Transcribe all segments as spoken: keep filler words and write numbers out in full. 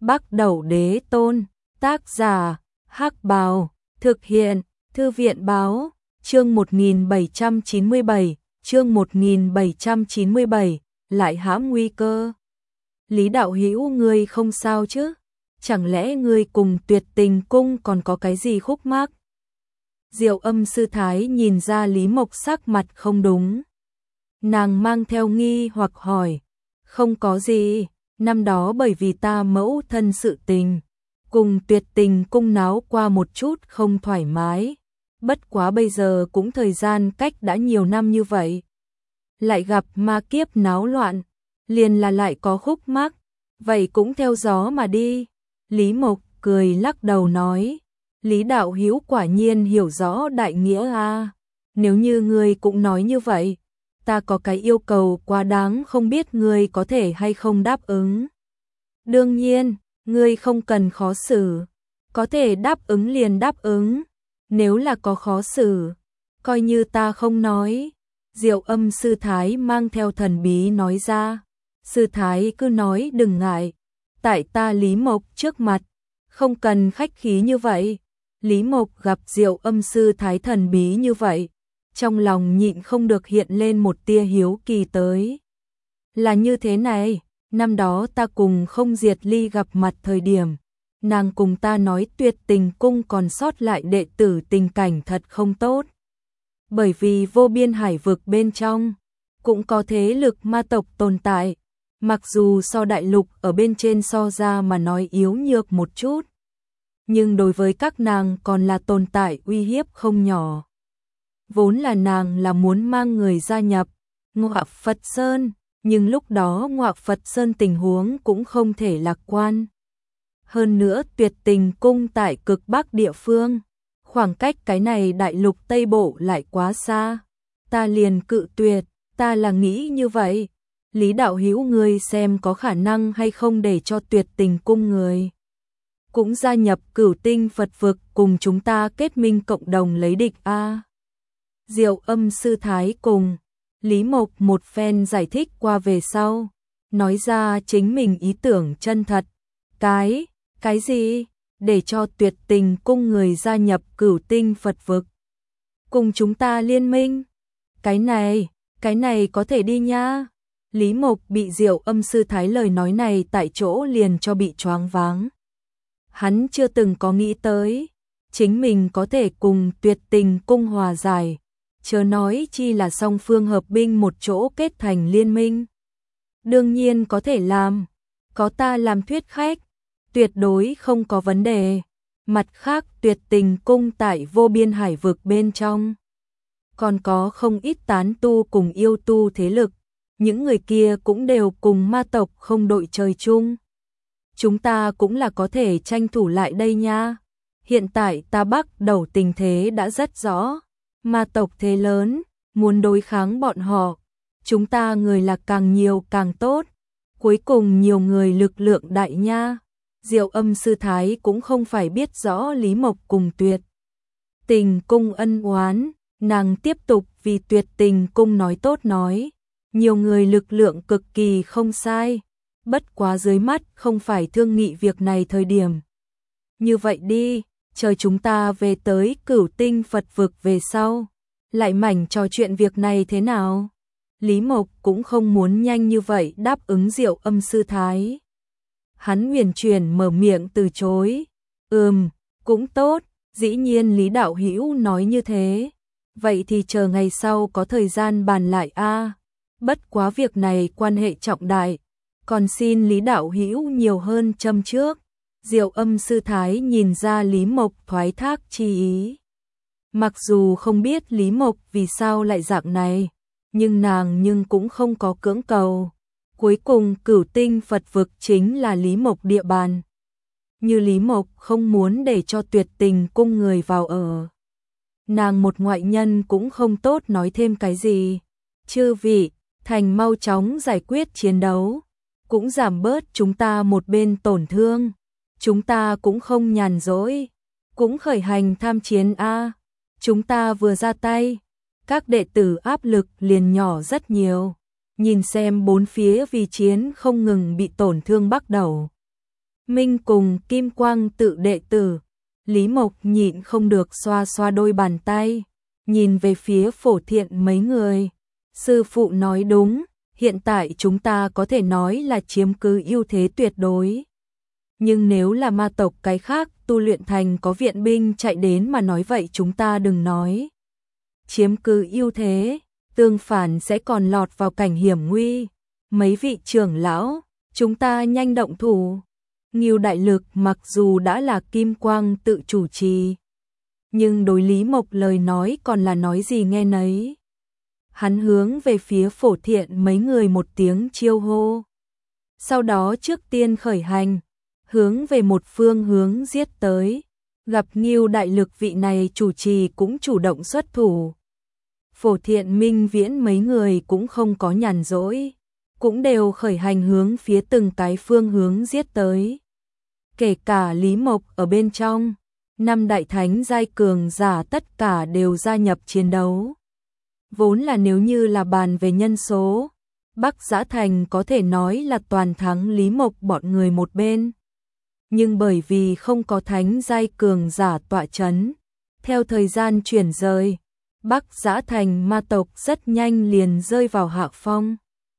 Bắc Đẩu Đế Tôn, tác giả, Hắc Bào, thực hiện, Thư viện Báo, chương một nghìn bảy trăm chín mươi bảy, chương một nghìn bảy trăm chín mươi bảy, lại hãm nguy cơ. Lý Đạo Hữu ngươi không sao chứ? Chẳng lẽ ngươi cùng Tuyệt Tình Cung còn có cái gì khúc mắc? Diệu Âm sư thái nhìn ra Lý Mộc sắc mặt không đúng. Nàng mang theo nghi hoặc hỏi, không có gì, năm đó bởi vì ta mẫu thân sự tình, cùng Tuyệt Tình Cung náo qua một chút không thoải mái, bất quá bây giờ cũng thời gian cách đã nhiều năm như vậy. Lại gặp ma kiếp náo loạn, liền là lại có khúc mắc, vậy cũng theo gió mà đi. Lý Mộc cười lắc đầu nói, Lý Đạo Hữu quả nhiên hiểu rõ đại nghĩa a. Nếu như ngươi cũng nói như vậy, ta có cái yêu cầu quá đáng không biết ngươi có thể hay không đáp ứng. Đương nhiên, ngươi không cần khó xử, có thể đáp ứng liền đáp ứng, nếu là có khó xử, coi như ta không nói. Diệu Âm sư thái mang theo thần bí nói ra, sư thái cứ nói đừng ngại, tại ta Lý Mộc trước mặt, không cần khách khí như vậy. Lý Mộc gặp Diệu Âm sư thái thần bí như vậy, trong lòng nhịn không được hiện lên một tia hiếu kỳ tới. Là như thế này, năm đó ta cùng Không Diệt Ly gặp mặt thời điểm, nàng cùng ta nói Tuyệt Tình Cung còn sót lại đệ tử tình cảnh thật không tốt. Bởi vì vô biên hải vực bên trong, cũng có thế lực ma tộc tồn tại, mặc dù so đại lục ở bên trên so ra mà nói yếu nhược một chút, nhưng đối với các nàng còn là tồn tại uy hiếp không nhỏ. Vốn là nàng là muốn mang người gia nhập Ngọa Phật Sơn, nhưng lúc đó Ngọa Phật Sơn tình huống cũng không thể lạc quan. Hơn nữa Tuyệt Tình Cung tại cực bắc địa phương, khoảng cách cái này đại lục Tây Bộ lại quá xa, ta liền cự tuyệt, ta là nghĩ như vậy. Lý Đạo Hữu ngươi xem có khả năng hay không để cho Tuyệt Tình Cung người cũng gia nhập Cửu Tinh Phật vực cùng chúng ta kết minh cộng đồng lấy địch a. Diệu Âm sư thái cùng Lý Mộc một phen giải thích qua về sau, nói ra chính mình ý tưởng chân thật. Cái, cái gì? Để cho Tuyệt Tình Cung người gia nhập Cửu Tinh Phật vực cùng chúng ta liên minh? Cái này, cái này có thể đi nha. Lý Mộc bị Diệu Âm sư thái lời nói này tại chỗ liền cho bị choáng váng. Hắn chưa từng có nghĩ tới chính mình có thể cùng Tuyệt Tình Cung hòa giải, chớ nói chi là song phương hợp binh một chỗ kết thành liên minh. Đương nhiên có thể làm, có ta làm thuyết khách, tuyệt đối không có vấn đề. Mặt khác Tuyệt Tình Cung tại vô biên hải vực bên trong, còn có không ít tán tu cùng yêu tu thế lực, những người kia cũng đều cùng ma tộc không đội trời chung. Chúng ta cũng là có thể tranh thủ lại đây nha. Hiện tại ta Bắc Đẩu tình thế đã rất rõ, ma tộc thế lớn, muốn đối kháng bọn họ, chúng ta người là càng nhiều càng tốt, cuối cùng nhiều người lực lượng đại nha. Diệu Âm sư thái cũng không phải biết rõ Lý Mộc cùng Tuyệt Tình Cung ân oán, nàng tiếp tục vì Tuyệt Tình Cung nói tốt nói, nhiều người lực lượng cực kỳ không sai, bất quá dưới mắt không phải thương nghị việc này thời điểm. Như vậy đi, chờ chúng ta về tới Cửu Tinh Phật vực về sau, lại mảnh trò chuyện việc này thế nào? Lý Mộc cũng không muốn nhanh như vậy đáp ứng Diệu Âm sư thái. Hắn huyền chuyển mở miệng từ chối. Ừm, cũng tốt, dĩ nhiên Lý Đạo Hữu nói như thế. Vậy thì chờ ngày sau có thời gian bàn lại a. Bất quá việc này quan hệ trọng đại, còn xin Lý Đạo Hữu nhiều hơn châm trước. Diệu Âm sư thái nhìn ra Lý Mộc thoái thác chi ý. Mặc dù không biết Lý Mộc vì sao lại dạng này, nhưng nàng nhưng cũng không có cưỡng cầu. Cuối cùng Cửu Tinh Phật vực chính là Lý Mộc địa bàn. Như Lý Mộc không muốn để cho Tuyệt Tình Cung người vào ở, nàng một ngoại nhân cũng không tốt nói thêm cái gì. Chư vị, thành mau chóng giải quyết chiến đấu, cũng giảm bớt chúng ta một bên tổn thương. Chúng ta cũng không nhàn rỗi, cũng khởi hành tham chiến a. Chúng ta vừa ra tay, các đệ tử áp lực liền nhỏ rất nhiều. Nhìn xem bốn phía vì chiến không ngừng bị tổn thương Bắc Đẩu. Minh cùng Kim Quang tự đệ tử. Lý Mộc nhịn không được xoa xoa đôi bàn tay, nhìn về phía Phổ Thiện mấy người. Sư phụ nói đúng, hiện tại chúng ta có thể nói là chiếm cứ ưu thế tuyệt đối. Nhưng nếu là ma tộc cái khác tu luyện thành có viện binh chạy đến mà nói vậy chúng ta đừng nói chiếm cứ ưu thế, tương phản sẽ còn lọt vào cảnh hiểm nguy. Mấy vị trưởng lão, chúng ta nhanh động thủ. Ngưu Đại Lực mặc dù đã là Kim Quang tự chủ trì, nhưng đối Lý Mộc lời nói còn là nói gì nghe nấy. Hắn hướng về phía Phổ Thiện mấy người một tiếng chiêu hô. Sau đó trước tiên khởi hành, hướng về một phương hướng giết tới. Gặp Ngưu Đại Lực vị này chủ trì cũng chủ động xuất thủ. Phổ Thiện, Minh Viễn mấy người cũng không có nhàn rỗi, cũng đều khởi hành hướng phía từng cái phương hướng giết tới. Kể cả Lý Mộc ở bên trong, năm đại thánh giai cường giả tất cả đều gia nhập chiến đấu. Vốn là nếu như là bàn về nhân số, Bắc Giã Thành có thể nói là toàn thắng Lý Mộc bọn người một bên. Nhưng bởi vì không có thánh giai cường giả tọa chấn, theo thời gian chuyển rời, Bắc Giã Thành ma tộc rất nhanh liền rơi vào hạ phong.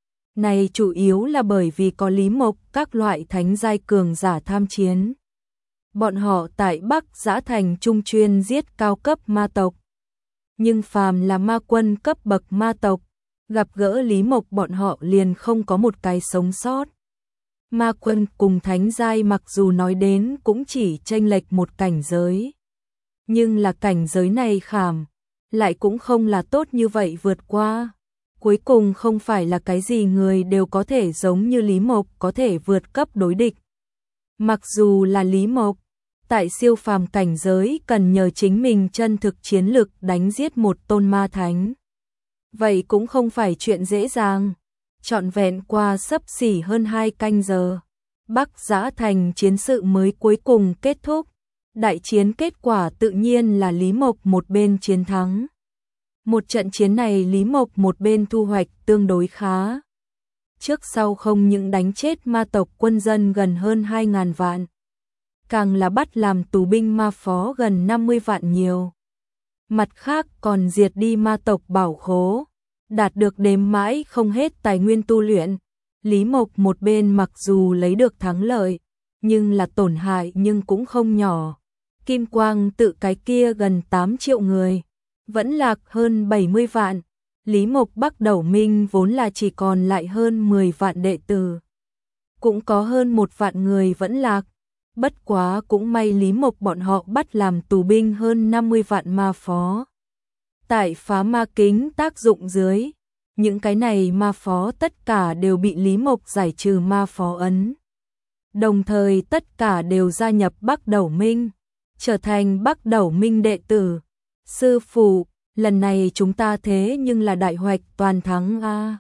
Này chủ yếu là bởi vì có Lý Mộc các loại thánh giai cường giả tham chiến. Bọn họ tại Bắc Giã Thành trung chuyên giết cao cấp ma tộc. Nhưng phàm là ma quân cấp bậc ma tộc, gặp gỡ Lý Mộc bọn họ liền không có một cái sống sót. Ma quân cùng thánh giai mặc dù nói đến cũng chỉ chênh lệch một cảnh giới. Nhưng là cảnh giới này khảm, lại cũng không là tốt như vậy vượt qua. Cuối cùng không phải là cái gì người đều có thể giống như Lý Mộc có thể vượt cấp đối địch. Mặc dù là Lý Mộc, tại siêu phàm cảnh giới cần nhờ chính mình chân thực chiến lực đánh giết một tôn ma thánh. Vậy cũng không phải chuyện dễ dàng. Trọn vẹn qua xấp xỉ hơn hai canh giờ, Bắc Giã Thành chiến sự mới cuối cùng kết thúc. Đại chiến kết quả tự nhiên là Lý Mộc một bên chiến thắng. Một trận chiến này Lý Mộc một bên thu hoạch tương đối khá. Trước sau không những đánh chết ma tộc quân dân gần hơn hai ngàn vạn, càng là bắt làm tù binh ma phó gần năm mươi vạn nhiều. Mặt khác còn diệt đi ma tộc bảo khố, đạt được đếm mãi không hết tài nguyên tu luyện. Lý Mộc một bên mặc dù lấy được thắng lợi, nhưng là tổn hại nhưng cũng không nhỏ. Kim Quang tự cái kia gần tám triệu người, vẫn lạc hơn bảy mươi vạn. Lý Mộc Bắc Đẩu Minh vốn là chỉ còn lại hơn mười vạn đệ tử, cũng có hơn một vạn người vẫn lạc. Bất quá cũng may Lý Mộc bọn họ bắt làm tù binh hơn năm mươi vạn ma phó. Tại phá ma kính tác dụng dưới, những cái này ma phó tất cả đều bị Lý Mộc giải trừ ma phó ấn. Đồng thời tất cả đều gia nhập Bắc Đẩu Minh, trở thành Bắc Đẩu Minh đệ tử. Sư phụ, lần này chúng ta thế nhưng là đại hoạch toàn thắng a.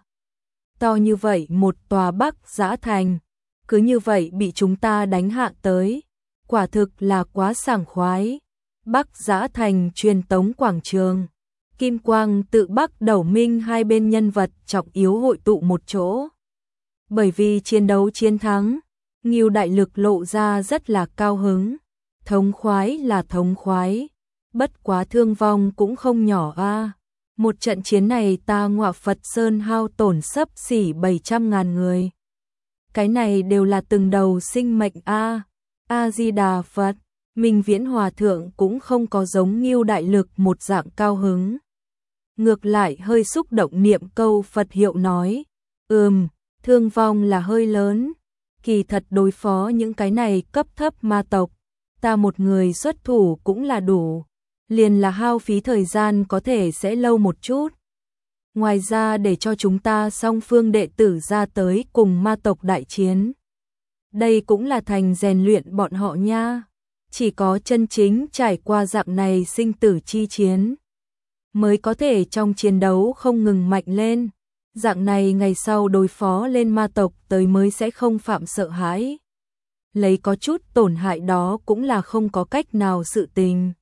To như vậy một tòa Bắc Giã Thành, cứ như vậy bị chúng ta đánh hạ tới, quả thực là quá sảng khoái. Bắc Giã Thành truyền tống quảng trường, Kim Quang tự Bắc Đẩu Minh hai bên nhân vật trọng yếu hội tụ một chỗ. Bởi vì chiến đấu chiến thắng, Ngưu Đại Lực lộ ra rất là cao hứng. Thống khoái là thống khoái, bất quá thương vong cũng không nhỏ a. Một trận chiến này ta Ngọa Phật Sơn hao tổn xấp xỉ bảy trăm ngàn người. Cái này đều là từng đầu sinh mệnh a. A Di Đà Phật. Minh Viễn Hòa thượng cũng không có giống Ngưu Đại Lực một dạng cao hứng. Ngược lại hơi xúc động niệm câu Phật hiệu nói, ừm, thương vong là hơi lớn. Kỳ thật đối phó những cái này cấp thấp ma tộc, ta một người xuất thủ cũng là đủ, liền là hao phí thời gian có thể sẽ lâu một chút. Ngoài ra để cho chúng ta song phương đệ tử ra tới cùng ma tộc đại chiến, đây cũng là thành rèn luyện bọn họ nha. Chỉ có chân chính trải qua dạng này sinh tử chi chiến, mới có thể trong chiến đấu không ngừng mạnh lên. Dạng này ngày sau đối phó lên ma tộc tới mới sẽ không phạm sợ hãi. Lấy có chút tổn hại đó cũng là không có cách nào sự tình.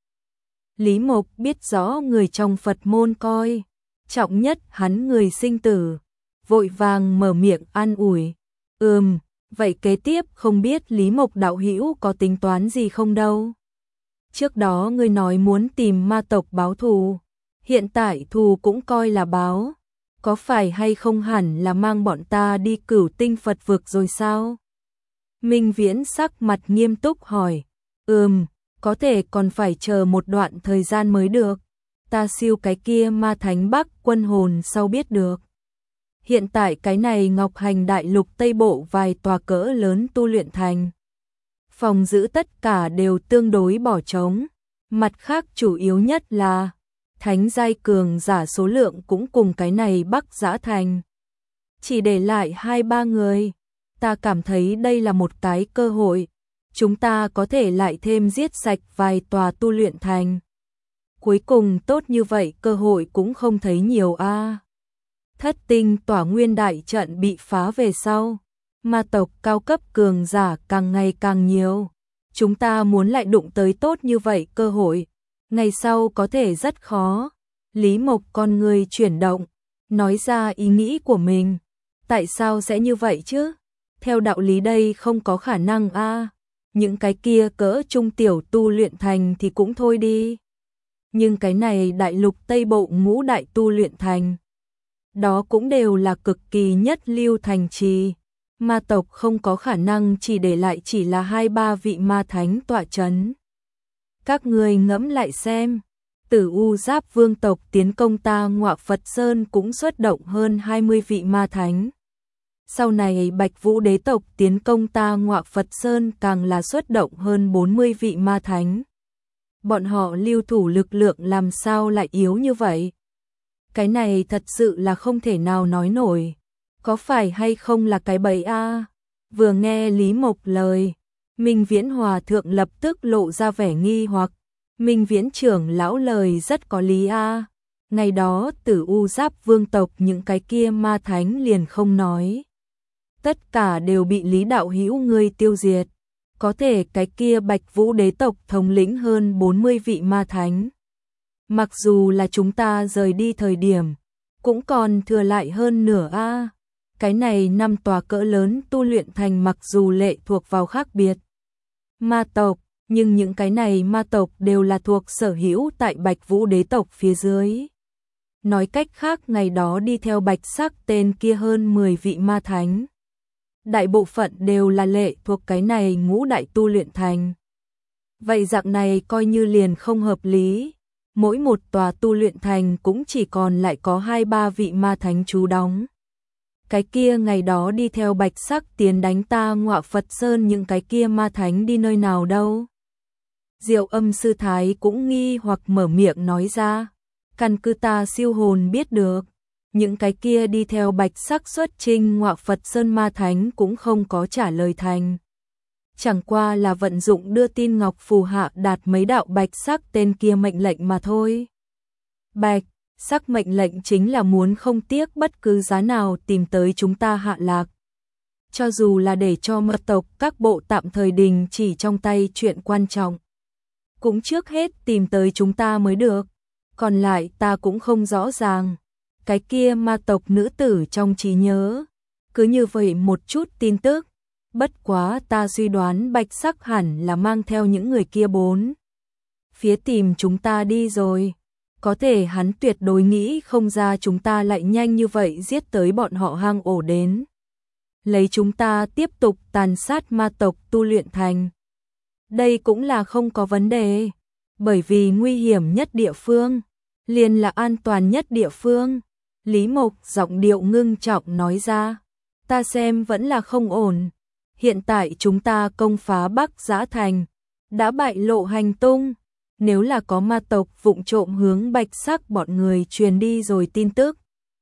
Lý Mộc biết rõ người trong Phật môn coi trọng nhất hắn người sinh tử, vội vàng mở miệng an ủi, ừm, Vậy kế tiếp không biết Lý Mộc đạo hữu có tính toán gì không đâu? Trước đó ngươi nói muốn tìm ma tộc báo thù, hiện tại thù cũng coi là báo, có phải hay không hẳn là mang bọn ta đi Cửu Tinh Phật vực rồi sao? Minh Viễn sắc mặt nghiêm túc hỏi, ừm, có thể còn phải chờ một đoạn thời gian mới được, ta siêu cái kia ma thánh Bắc quân hồn sau biết được. Hiện tại cái này Ngọc Hành Đại Lục Tây Bộ vài tòa cỡ lớn tu luyện thành. Phòng giữ tất cả đều tương đối bỏ trống, mặt khác chủ yếu nhất là thánh giai cường giả số lượng cũng cùng cái này Bắc Giã Thành. Chỉ để lại hai ba người, ta cảm thấy đây là một cái cơ hội, chúng ta có thể lại thêm giết sạch vài tòa tu luyện thành. Cuối cùng tốt như vậy cơ hội cũng không thấy nhiều a. À. Thất tinh tỏa nguyên đại trận bị phá về sau, ma tộc cao cấp cường giả càng ngày càng nhiều. Chúng ta muốn lại đụng tới tốt như vậy cơ hội, ngày sau có thể rất khó. Lý Mộc con người chuyển động, nói ra ý nghĩ của mình. Tại sao sẽ như vậy chứ? Theo đạo lý đây không có khả năng a. À. Những cái kia cỡ trung tiểu tu luyện thành thì cũng thôi đi. Nhưng cái này đại lục Tây Bộ ngũ đại tu luyện thành, đó cũng đều là cực kỳ nhất lưu thành trì. Ma tộc không có khả năng chỉ để lại chỉ là hai ba vị ma thánh tọa chấn. Các người ngẫm lại xem, Tử U Giáp Vương tộc tiến công ta Ngọa Phật Sơn cũng xuất động hơn hai mươi vị ma thánh. Sau này Bạch Vũ đế tộc tiến công ta Ngọa Phật Sơn càng là xuất động hơn bốn mươi vị ma thánh. Bọn họ lưu thủ lực lượng làm sao lại yếu như vậy? Cái này thật sự là không thể nào nói nổi. Có phải hay không là cái bẫy a? À? Vừa nghe Lý Mộc lời, Minh Viễn Hòa thượng lập tức lộ ra vẻ nghi hoặc. Minh Viễn trưởng lão lời rất có lý a. À? Ngày đó Tử U Giáp Vương tộc những cái kia ma thánh liền không nói. Tất cả đều bị Lý đạo hữu ngươi tiêu diệt. Có thể cái kia Bạch Vũ đế tộc thống lĩnh hơn bốn mươi vị ma thánh. Mặc dù là chúng ta rời đi thời điểm, cũng còn thừa lại hơn nửa a. À. Cái này năm tòa cỡ lớn tu luyện thành mặc dù lệ thuộc vào khác biệt ma tộc, nhưng những cái này ma tộc đều là thuộc sở hữu tại Bạch Vũ đế tộc phía dưới. Nói cách khác ngày đó đi theo Bạch Sắc tên kia hơn mười vị ma thánh. Đại bộ phận đều là lệ thuộc cái này ngũ đại tu luyện thành. Vậy dạng này coi như liền không hợp lý. Mỗi một tòa tu luyện thành cũng chỉ còn lại có hai ba vị ma thánh trú đóng. Cái kia ngày đó đi theo Bạch Sắc tiến đánh ta Ngọa Phật Sơn những cái kia ma thánh đi nơi nào đâu? Diệu Âm sư thái cũng nghi hoặc mở miệng nói ra. Căn cứ ta siêu hồn biết được, những cái kia đi theo Bạch Sắc xuất chinh Ngọa Phật Sơn ma thánh cũng không có trả lời thành. Chẳng qua là vận dụng đưa tin ngọc phù hạ đạt mấy đạo Bạch Sắc tên kia mệnh lệnh mà thôi. Bạch Sắc mệnh lệnh chính là muốn không tiếc bất cứ giá nào tìm tới chúng ta hạ lạc. Cho dù là để cho mật tộc các bộ tạm thời đình chỉ trong tay chuyện quan trọng, cũng trước hết tìm tới chúng ta mới được. Còn lại ta cũng không rõ ràng. Cái kia ma tộc nữ tử trong trí nhớ, cứ như vậy một chút tin tức. Bất quá ta suy đoán Bạch Sắc hẳn là mang theo những người kia bốn phía tìm chúng ta đi rồi. Có thể hắn tuyệt đối nghĩ không ra chúng ta lại nhanh như vậy giết tới bọn họ hang ổ đến. Lấy chúng ta tiếp tục tàn sát ma tộc tu luyện thành. Đây cũng là không có vấn đề. Bởi vì nguy hiểm nhất địa phương liền là an toàn nhất địa phương. Lý Mộc giọng điệu ngưng trọng nói ra. Ta xem vẫn là không ổn. Hiện tại chúng ta công phá Bắc Giã Thành, đã bại lộ hành tung. Nếu là có ma tộc vụng trộm hướng Bạch Sắc bọn người truyền đi rồi tin tức,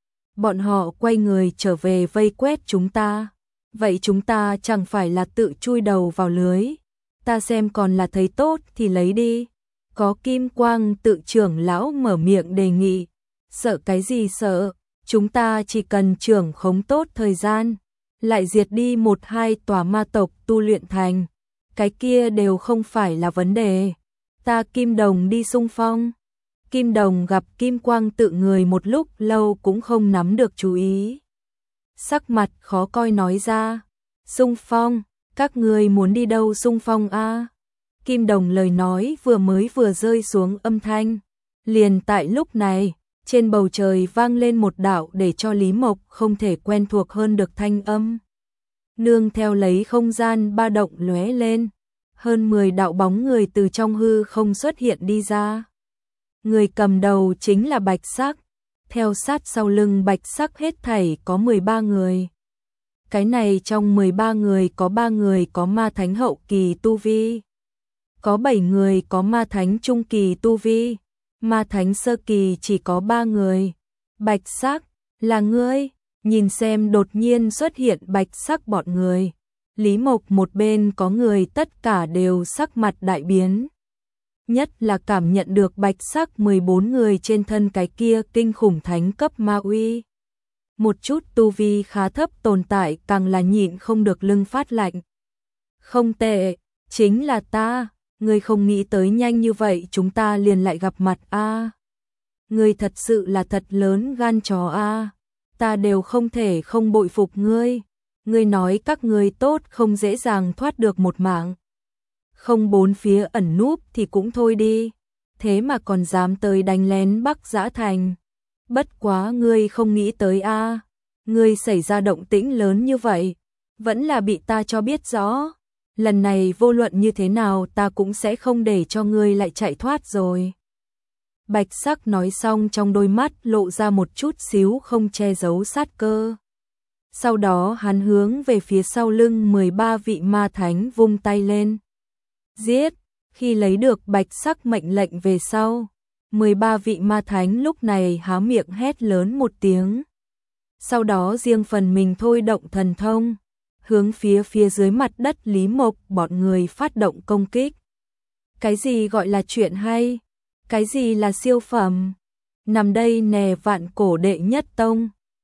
bọn họ quay người trở về vây quét chúng ta, vậy chúng ta chẳng phải là tự chui đầu vào lưới. Ta xem còn là thấy tốt thì lấy đi. Có Kim Quang tự trưởng lão mở miệng đề nghị. Sợ cái gì sợ, chúng ta chỉ cần trưởng khống tốt thời gian, lại diệt đi một hai tòa ma tộc tu luyện thành, cái kia đều không phải là vấn đề. Ta Kim Đồng đi xung phong. Kim Đồng gặp Kim Quang tự người một lúc lâu cũng không nắm được chú ý. Sắc mặt khó coi nói ra. Xung phong, các ngươi muốn đi đâu xung phong a? Kim Đồng lời nói vừa mới vừa rơi xuống âm thanh, liền tại lúc này, trên bầu trời vang lên một đạo để cho Lý Mộc không thể quen thuộc hơn được thanh âm. Nương theo lấy không gian ba động lóe lên, hơn mười đạo bóng người từ trong hư không xuất hiện đi ra. Người cầm đầu chính là Bạch Sắc, theo sát sau lưng Bạch Sắc hết thảy có mười ba người. Cái này trong mười ba người có ba người có ma thánh hậu kỳ tu vi, có bảy người có ma thánh trung kỳ tu vi, ma thánh sơ kỳ chỉ có ba người. Bạch Sắc, là ngươi? Nhìn xem đột nhiên xuất hiện Bạch Sắc bọn người, Lý Mộc một bên có người tất cả đều sắc mặt đại biến. Nhất là cảm nhận được Bạch Sắc mười bốn người trên thân cái kia kinh khủng thánh cấp ma uy. Một chút tu vi khá thấp tồn tại càng là nhịn không được lưng phát lạnh. Không tệ, chính là ta, ngươi không nghĩ tới nhanh như vậy chúng ta liền lại gặp mặt a. À. Ngươi thật sự là thật lớn gan chó a. À. Ta đều không thể không bội phục ngươi. Ngươi nói các ngươi tốt không dễ dàng thoát được một mạng. Không bốn phía ẩn núp thì cũng thôi đi, thế mà còn dám tới đánh lén Bắc Dã Thành. Bất quá ngươi không nghĩ tới a, à. Ngươi xảy ra động tĩnh lớn như vậy, vẫn là bị ta cho biết rõ. Lần này vô luận như thế nào ta cũng sẽ không để cho ngươi lại chạy thoát rồi. Bạch Sắc nói xong trong đôi mắt lộ ra một chút xíu không che giấu sát cơ. Sau đó hắn hướng về phía sau lưng mười ba vị ma thánh vung tay lên. Giết! Khi lấy được Bạch Sắc mệnh lệnh về sau, mười ba vị ma thánh lúc này há miệng hét lớn một tiếng. Sau đó riêng phần mình thôi động thần thông, hướng phía phía dưới mặt đất Lý Mộc bọn người phát động công kích. Cái gì gọi là chuyện hay? Cái gì là siêu phẩm? Nằm đây nè vạn cổ đệ nhất tông,